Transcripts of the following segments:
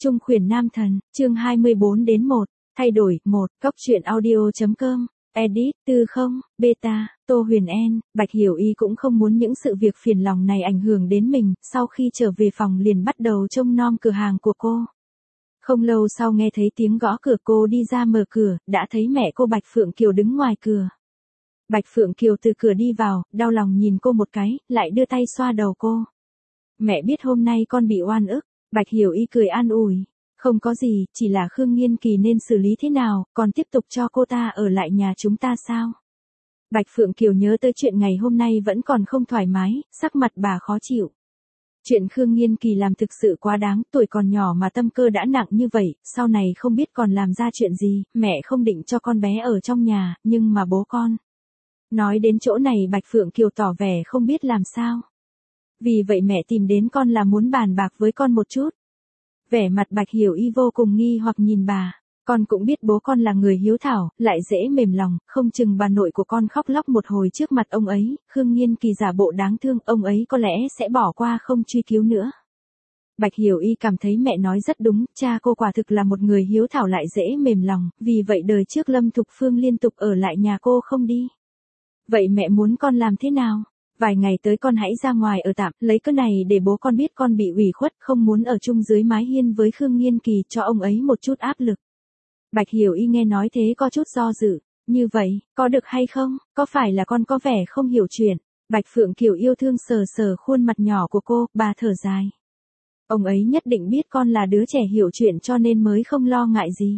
Trung khuyển nam thần, chương 24-1, thay đổi, 1, góc truyện audio.com, edit, Tư không, beta, Tô Huyền En, Bạch Hiểu Y cũng không muốn những sự việc phiền lòng này ảnh hưởng đến mình, sau khi trở về phòng liền bắt đầu trông nom cửa hàng của cô. Không lâu sau nghe thấy tiếng gõ cửa, cô đi ra mở cửa, đã thấy mẹ cô Bạch Phượng Kiều đứng ngoài cửa. Bạch Phượng Kiều từ cửa đi vào, đau lòng nhìn cô một cái, lại đưa tay xoa đầu cô. Mẹ biết hôm nay con bị oan ức. Bạch Hiểu Y cười an ủi. Không có gì, chỉ là Khương Nghiên Kỳ nên xử lý thế nào, còn tiếp tục cho cô ta ở lại nhà chúng ta sao? Bạch Phượng Kiều nhớ tới chuyện ngày hôm nay vẫn còn không thoải mái, sắc mặt bà khó chịu. Chuyện Khương Nghiên Kỳ làm thực sự quá đáng, tuổi còn nhỏ mà tâm cơ đã nặng như vậy, sau này không biết còn làm ra chuyện gì, mẹ không định cho con bé ở trong nhà, nhưng mà bố con. Nói đến chỗ này Bạch Phượng Kiều tỏ vẻ không biết làm sao. Vì vậy mẹ tìm đến con là muốn bàn bạc với con một chút. Vẻ mặt Bạch Hiểu Y vô cùng nghi hoặc nhìn bà. Con cũng biết bố con là người hiếu thảo, lại dễ mềm lòng, không chừng bà nội của con khóc lóc một hồi trước mặt ông ấy, Khương Nghiên Kỳ giả bộ đáng thương, ông ấy có lẽ sẽ bỏ qua không truy cứu nữa. Bạch Hiểu Y cảm thấy mẹ nói rất đúng, cha cô quả thực là một người hiếu thảo lại dễ mềm lòng, vì vậy đời trước Lâm Thục Phương liên tục ở lại nhà cô không đi. Vậy mẹ muốn con làm thế nào? Vài ngày tới con hãy ra ngoài ở tạm, lấy cái này để bố con biết con bị ủy khuất, không muốn ở chung dưới mái hiên với Khương Nghiên Kỳ, cho ông ấy một chút áp lực. Bạch Hiểu Y nghe nói thế có chút do dự, như vậy, có được hay không, có phải là con có vẻ không hiểu chuyện? Bạch Phượng Kiều yêu thương sờ sờ khuôn mặt nhỏ của cô, bà thở dài. Ông ấy nhất định biết con là đứa trẻ hiểu chuyện cho nên mới không lo ngại gì.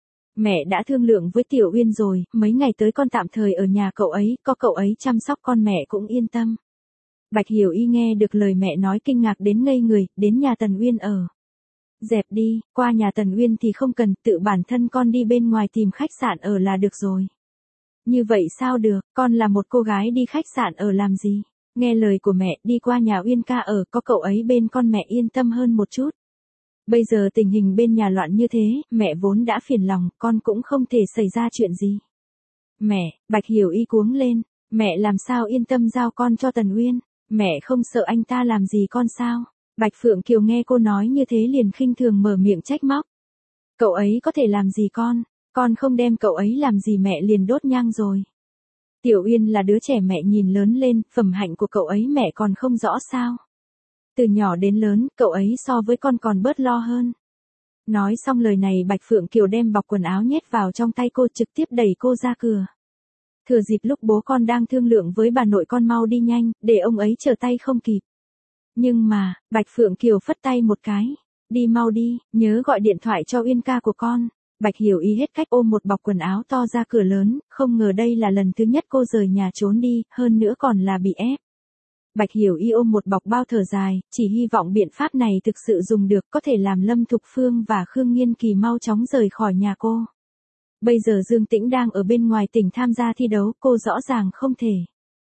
Mẹ đã thương lượng với Tiểu Uyên rồi, mấy ngày tới con tạm thời ở nhà cậu ấy, có cậu ấy chăm sóc con mẹ cũng yên tâm. Bạch Hiểu Y nghe được lời mẹ nói kinh ngạc đến ngây người, đến nhà Tần Uyên ở. Dẹp đi, qua nhà Tần Uyên thì không cần, tự bản thân con đi bên ngoài tìm khách sạn ở là được rồi. Như vậy sao được, con là một cô gái đi khách sạn ở làm gì? Nghe lời của mẹ, đi qua nhà Uyên ca ở, có cậu ấy bên con mẹ yên tâm hơn một chút. Bây giờ tình hình bên nhà loạn như thế, mẹ vốn đã phiền lòng, con cũng không thể xảy ra chuyện gì. Mẹ, Bạch Hiểu Y cuống lên, mẹ làm sao yên tâm giao con cho Tần Uyên, mẹ không sợ anh ta làm gì con sao? Bạch Phượng Kiều nghe cô nói như thế liền khinh thường mở miệng trách móc. Cậu ấy có thể làm gì con không đem cậu ấy làm gì mẹ liền đốt nhang rồi. Tiểu Uyên là đứa trẻ mẹ nhìn lớn lên, phẩm hạnh của cậu ấy mẹ còn không rõ sao? Từ nhỏ đến lớn, cậu ấy so với con còn bớt lo hơn. Nói xong lời này Bạch Phượng Kiều đem bọc quần áo nhét vào trong tay cô, trực tiếp đẩy cô ra cửa. Thừa dịp lúc bố con đang thương lượng với bà nội con mau đi nhanh, để ông ấy trở tay không kịp. Nhưng mà, Bạch Phượng Kiều phất tay một cái. Đi mau đi, nhớ gọi điện thoại cho Uyên ca của con. Bạch Hiểu Y hết cách ôm một bọc quần áo to ra cửa lớn, không ngờ đây là lần thứ nhất cô rời nhà trốn đi, hơn nữa còn là bị ép. Bạch Hiểu Y ôm một bọc bao thở dài, chỉ hy vọng biện pháp này thực sự dùng được, có thể làm Lâm Thục Phương và Khương Nghiên Kỳ mau chóng rời khỏi nhà cô. Bây giờ Dương Tĩnh đang ở bên ngoài tỉnh tham gia thi đấu, cô rõ ràng không thể.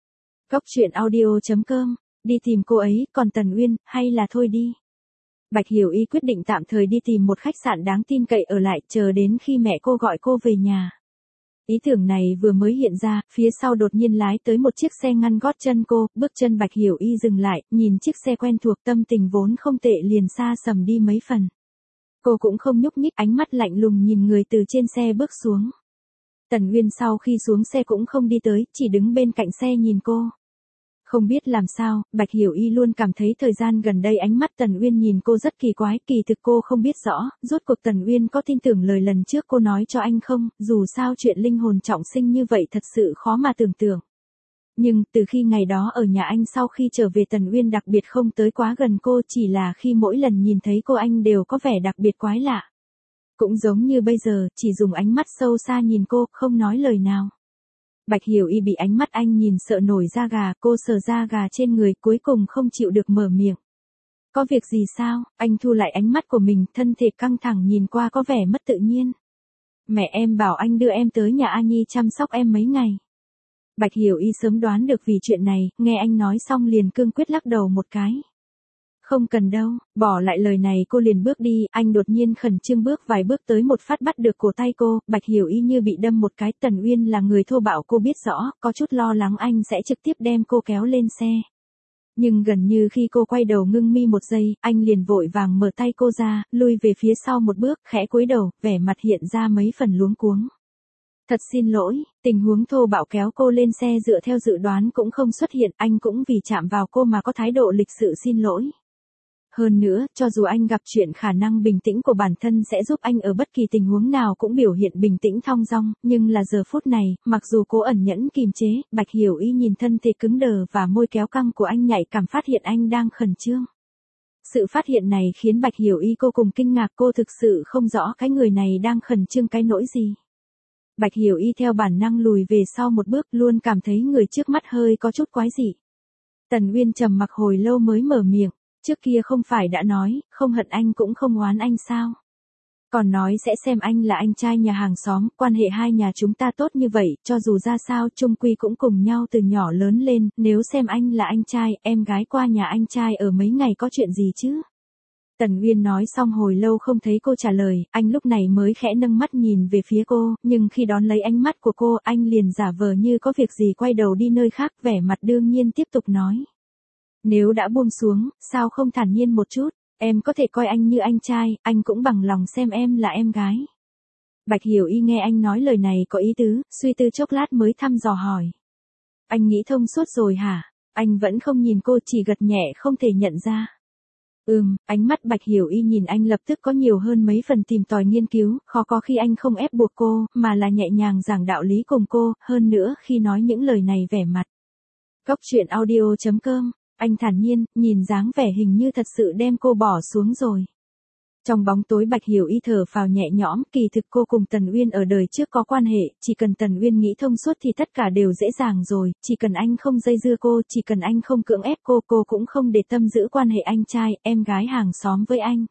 Góc truyện audio.com, đi tìm cô ấy, còn Tần Uyên, hay là thôi đi. Bạch Hiểu Y quyết định tạm thời đi tìm một khách sạn đáng tin cậy ở lại, chờ đến khi mẹ cô gọi cô về nhà. Ý tưởng này vừa mới hiện ra, phía sau đột nhiên lái tới một chiếc xe ngăn gót chân cô, bước chân Bạch Hiểu Y dừng lại, nhìn chiếc xe quen thuộc, tâm tình vốn không tệ liền xa sầm đi mấy phần. Cô cũng không nhúc nhích, ánh mắt lạnh lùng nhìn người từ trên xe bước xuống. Tần Uyên sau khi xuống xe cũng không đi tới, chỉ đứng bên cạnh xe nhìn cô. Không biết làm sao, Bạch Hiểu Y luôn cảm thấy thời gian gần đây ánh mắt Tần Uyên nhìn cô rất kỳ quái, kỳ thực cô không biết rõ, rốt cuộc Tần Uyên có tin tưởng lời lần trước cô nói cho anh không, dù sao chuyện linh hồn trọng sinh như vậy thật sự khó mà tưởng tượng. Nhưng, từ khi ngày đó ở nhà anh sau khi trở về Tần Uyên đặc biệt không tới quá gần cô, chỉ là khi mỗi lần nhìn thấy cô anh đều có vẻ đặc biệt quái lạ. Cũng giống như bây giờ, chỉ dùng ánh mắt sâu xa nhìn cô, không nói lời nào. Bạch Hiểu Y bị ánh mắt anh nhìn sợ nổi da gà, cô sờ da gà trên người, cuối cùng không chịu được mở miệng. Có việc gì sao? Anh thu lại ánh mắt của mình, thân thể căng thẳng nhìn qua có vẻ mất tự nhiên. Mẹ em bảo anh đưa em tới nhà A Nhi chăm sóc em mấy ngày. Bạch Hiểu Y sớm đoán được vì chuyện này, nghe anh nói xong liền cương quyết lắc đầu một cái. Không cần đâu, bỏ lại lời này cô liền bước đi, anh đột nhiên khẩn trương bước vài bước tới một phát bắt được cổ tay cô, Bạch Hiểu Y như bị đâm một cái, Tần Uyên là người thô bạo cô biết rõ, có chút lo lắng anh sẽ trực tiếp đem cô kéo lên xe. Nhưng gần như khi cô quay đầu ngưng mi một giây, anh liền vội vàng mở tay cô ra, lui về phía sau một bước, khẽ cúi đầu, vẻ mặt hiện ra mấy phần luống cuống. Thật xin lỗi, tình huống thô bạo kéo cô lên xe dựa theo dự đoán cũng không xuất hiện, anh cũng vì chạm vào cô mà có thái độ lịch sự xin lỗi. Hơn nữa, cho dù anh gặp chuyện khả năng bình tĩnh của bản thân sẽ giúp anh ở bất kỳ tình huống nào cũng biểu hiện bình tĩnh thong dong, nhưng là giờ phút này, mặc dù cố ẩn nhẫn kìm chế, Bạch Hiểu Y nhìn thân thể cứng đờ và môi kéo căng của anh nhạy cảm phát hiện anh đang khẩn trương. Sự phát hiện này khiến Bạch Hiểu Y vô cùng kinh ngạc, cô thực sự không rõ cái người này đang khẩn trương cái nỗi gì. Bạch Hiểu Y theo bản năng lùi về sau một bước, luôn cảm thấy người trước mắt hơi có chút quái dị. Tần Uyên trầm mặc hồi lâu mới mở miệng, trước kia không phải đã nói, không hận anh cũng không oán anh sao? Còn nói sẽ xem anh là anh trai nhà hàng xóm, quan hệ hai nhà chúng ta tốt như vậy, cho dù ra sao chung quy cũng cùng nhau từ nhỏ lớn lên, nếu xem anh là anh trai, em gái qua nhà anh trai ở mấy ngày có chuyện gì chứ? Tần Uyên nói xong hồi lâu không thấy cô trả lời, anh lúc này mới khẽ nâng mắt nhìn về phía cô, nhưng khi đón lấy ánh mắt của cô, anh liền giả vờ như có việc gì quay đầu đi nơi khác, vẻ mặt đương nhiên tiếp tục nói. Nếu đã buông xuống, sao không thản nhiên một chút, em có thể coi anh như anh trai, anh cũng bằng lòng xem em là em gái. Bạch Hiểu Y nghe anh nói lời này có ý tứ, suy tư chốc lát mới thăm dò hỏi. Anh nghĩ thông suốt rồi hả? Anh vẫn không nhìn cô, chỉ gật nhẹ không thể nhận ra. Ánh mắt Bạch Hiểu Y nhìn anh lập tức có nhiều hơn mấy phần tìm tòi nghiên cứu, khó có khi anh không ép buộc cô, mà là nhẹ nhàng giảng đạo lý cùng cô, hơn nữa khi nói những lời này vẻ mặt. Cốc truyện audio.com, anh thản nhiên, nhìn dáng vẻ hình như thật sự đem cô bỏ xuống rồi. Trong bóng tối Bạch Hiểu Y thở phào nhẹ nhõm, kỳ thực cô cùng Tần Uyên ở đời trước có quan hệ, chỉ cần Tần Uyên nghĩ thông suốt thì tất cả đều dễ dàng rồi, chỉ cần anh không dây dưa cô, chỉ cần anh không cưỡng ép cô cũng không để tâm giữ quan hệ anh trai, em gái hàng xóm với anh.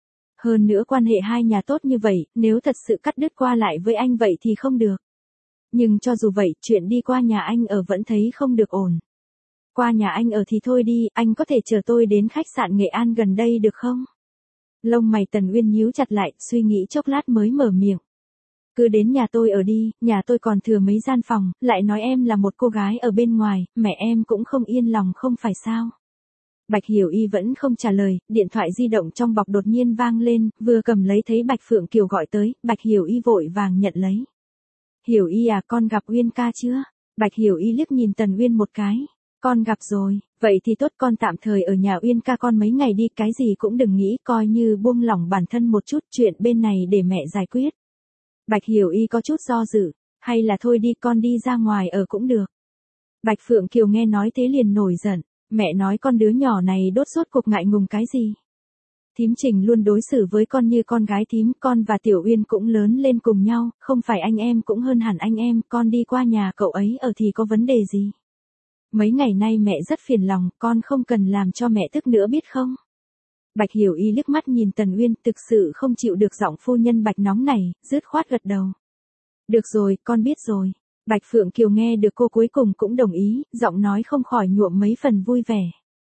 Hơn nữa quan hệ hai nhà tốt như vậy, nếu thật sự cắt đứt qua lại với anh vậy thì không được. Nhưng cho dù vậy, chuyện đi qua nhà anh ở vẫn thấy không được ổn. Qua nhà anh ở thì thôi đi, anh có thể chờ tôi đến khách sạn Nghệ An gần đây được không? Lông mày Tần Uyên nhíu chặt lại, suy nghĩ chốc lát mới mở miệng. Cứ đến nhà tôi ở đi, nhà tôi còn thừa mấy gian phòng, lại nói em là một cô gái ở bên ngoài, mẹ em cũng không yên lòng không phải sao? Bạch Hiểu Y vẫn không trả lời, điện thoại di động trong bọc đột nhiên vang lên, vừa cầm lấy thấy Bạch Phượng Kiều gọi tới, Bạch Hiểu Y vội vàng nhận lấy. Hiểu Y à, con gặp Uyên ca chưa? Bạch Hiểu Y liếc nhìn Tần Uyên một cái. Con gặp rồi, vậy thì tốt, con tạm thời ở nhà Uyên ca con mấy ngày đi, cái gì cũng đừng nghĩ, coi như buông lỏng bản thân một chút, chuyện bên này để mẹ giải quyết. Bạch Hiểu Y có chút do dự, hay là thôi đi, con đi ra ngoài ở cũng được. Bạch Phượng Kiều nghe nói thế liền nổi giận, mẹ nói con đứa nhỏ này đốt rốt cuộc ngại ngùng cái gì. Thím Trình luôn đối xử với con như con gái thím, con và Tiểu Uyên cũng lớn lên cùng nhau, không phải anh em cũng hơn hẳn anh em, con đi qua nhà cậu ấy ở thì có vấn đề gì. Mấy ngày nay mẹ rất phiền lòng, con không cần làm cho mẹ tức nữa biết không? Bạch Hiểu Y liếc mắt nhìn Tần Uyên, thực sự không chịu được giọng phu nhân Bạch nóng này, dứt khoát gật đầu. Được rồi, con biết rồi. Bạch Phượng Kiều nghe được cô cuối cùng cũng đồng ý, giọng nói không khỏi nhuộm mấy phần vui vẻ.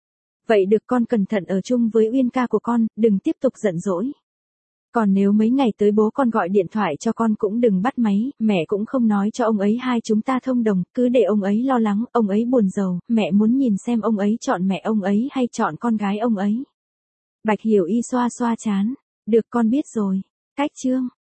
Vậy được, con cẩn thận ở chung với Uyên ca của con, đừng tiếp tục giận dỗi. Còn nếu mấy ngày tới bố con gọi điện thoại cho con cũng đừng bắt máy, mẹ cũng không nói cho ông ấy hai chúng ta thông đồng, cứ để ông ấy lo lắng, ông ấy buồn rầu, mẹ muốn nhìn xem ông ấy chọn mẹ ông ấy hay chọn con gái ông ấy. Bạch Hiểu Y xoa xoa trán, được con biết rồi. Cách chương